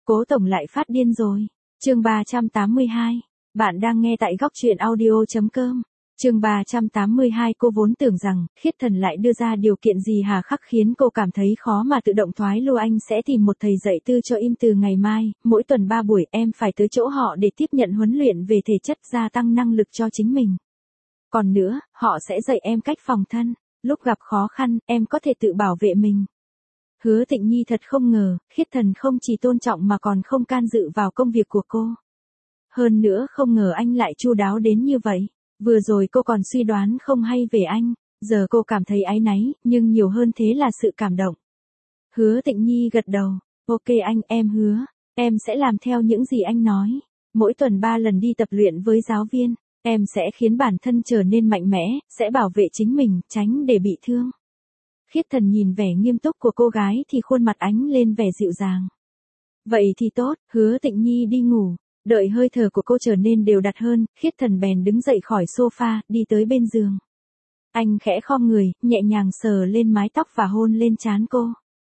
Cố tổng lại phát điên rồi. Chương 382. Bạn đang nghe tại góc truyện audio.com. Chương 382. Cô vốn tưởng rằng Khiết Thần lại đưa ra điều kiện gì hà khắc khiến cô cảm thấy khó mà tự động thoái lui. Anh sẽ tìm một thầy dạy tư cho im từ ngày mai, mỗi tuần 3 buổi em phải tới chỗ họ để tiếp nhận huấn luyện về thể chất, gia tăng năng lực cho chính mình. Còn nữa, họ sẽ dạy em cách phòng thân, lúc gặp khó khăn, em có thể tự bảo vệ mình. Hứa Tịnh Nhi thật không ngờ, Khiết Thần không chỉ tôn trọng mà còn không can dự vào công việc của cô. Hơn nữa không ngờ anh lại chu đáo đến như vậy. Vừa rồi cô còn suy đoán không hay về anh, giờ cô cảm thấy áy náy, nhưng nhiều hơn thế là sự cảm động. Hứa Tịnh Nhi gật đầu, ok anh, em hứa, em sẽ làm theo những gì anh nói. Mỗi tuần 3 lần đi tập luyện với giáo viên, em sẽ khiến bản thân trở nên mạnh mẽ, sẽ bảo vệ chính mình, tránh để bị thương. Khiết Thần nhìn vẻ nghiêm túc của cô gái thì khuôn mặt ánh lên vẻ dịu dàng. Vậy thì tốt, Hứa Tịnh Nhi đi ngủ. Đợi hơi thở của cô trở nên đều đặn hơn, Khiết Thần bèn đứng dậy khỏi sofa, đi tới bên giường. Anh khẽ khom người, nhẹ nhàng sờ lên mái tóc và hôn lên trán cô.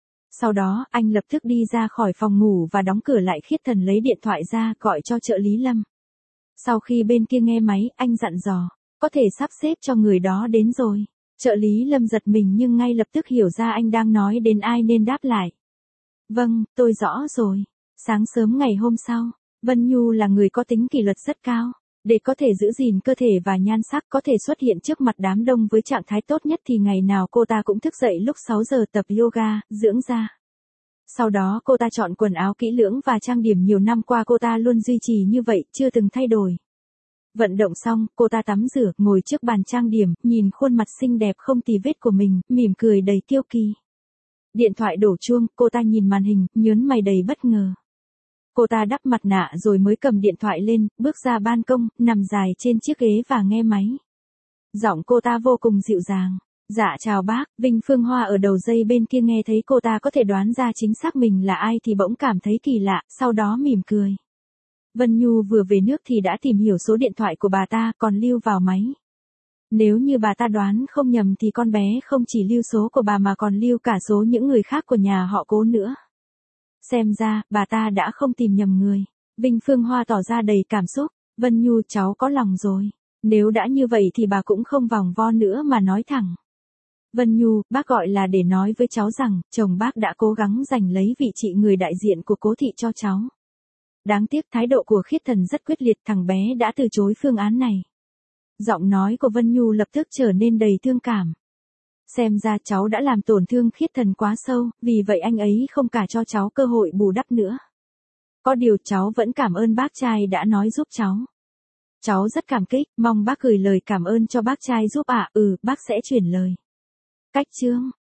Sau đó, anh lập tức đi ra khỏi phòng ngủ và đóng cửa lại. Khiết Thần lấy điện thoại ra, gọi cho trợ lý Lâm. Sau khi bên kia nghe máy, anh dặn dò, có thể sắp xếp cho người đó đến rồi. Trợ lý Lâm giật mình nhưng ngay lập tức hiểu ra anh đang nói đến ai nên đáp lại. Vâng, tôi rõ rồi. Sáng sớm ngày hôm sau, Vân Nhu là người có tính kỷ luật rất cao. Để có thể giữ gìn cơ thể và nhan sắc, có thể xuất hiện trước mặt đám đông với trạng thái tốt nhất thì ngày nào cô ta cũng thức dậy lúc 6 giờ tập yoga, dưỡng da. Sau đó cô ta chọn quần áo kỹ lưỡng và trang điểm, nhiều năm qua cô ta luôn duy trì như vậy, chưa từng thay đổi. Vận động xong, cô ta tắm rửa, ngồi trước bàn trang điểm, nhìn khuôn mặt xinh đẹp không tì vết của mình, mỉm cười đầy kiêu kỳ. Điện thoại đổ chuông, cô ta nhìn màn hình, nhớn mày đầy bất ngờ. Cô ta đắp mặt nạ rồi mới cầm điện thoại lên, bước ra ban công, nằm dài trên chiếc ghế và nghe máy. Giọng cô ta vô cùng dịu dàng. Dạ chào bác. Vinh Phương Hoa ở đầu dây bên kia nghe thấy cô ta có thể đoán ra chính xác mình là ai thì bỗng cảm thấy kỳ lạ, sau đó mỉm cười. Vân Nhu vừa về nước thì đã tìm hiểu số điện thoại của bà ta, còn lưu vào máy. Nếu như bà ta đoán không nhầm thì con bé không chỉ lưu số của bà mà còn lưu cả số những người khác của nhà họ Cố nữa. Xem ra, bà ta đã không tìm nhầm người. Vinh Phương Hoa tỏ ra đầy cảm xúc. Vân Nhu, cháu có lòng rồi. Nếu đã như vậy thì bà cũng không vòng vo nữa mà nói thẳng. Vân Nhu, bác gọi là để nói với cháu rằng, chồng bác đã cố gắng giành lấy vị trí người đại diện của Cố thị cho cháu. Đáng tiếc thái độ của Khiết Thần rất quyết liệt, thằng bé đã từ chối phương án này. Giọng nói của Vân Nhu lập tức trở nên đầy thương cảm. Xem ra cháu đã làm tổn thương Khiết Thần quá sâu, vì vậy anh ấy không cả cho cháu cơ hội bù đắp nữa. Có điều cháu vẫn cảm ơn bác trai đã nói giúp cháu. Cháu rất cảm kích, mong bác gửi lời cảm ơn cho bác trai giúp ạ. Bác sẽ chuyển lời. Cách chương.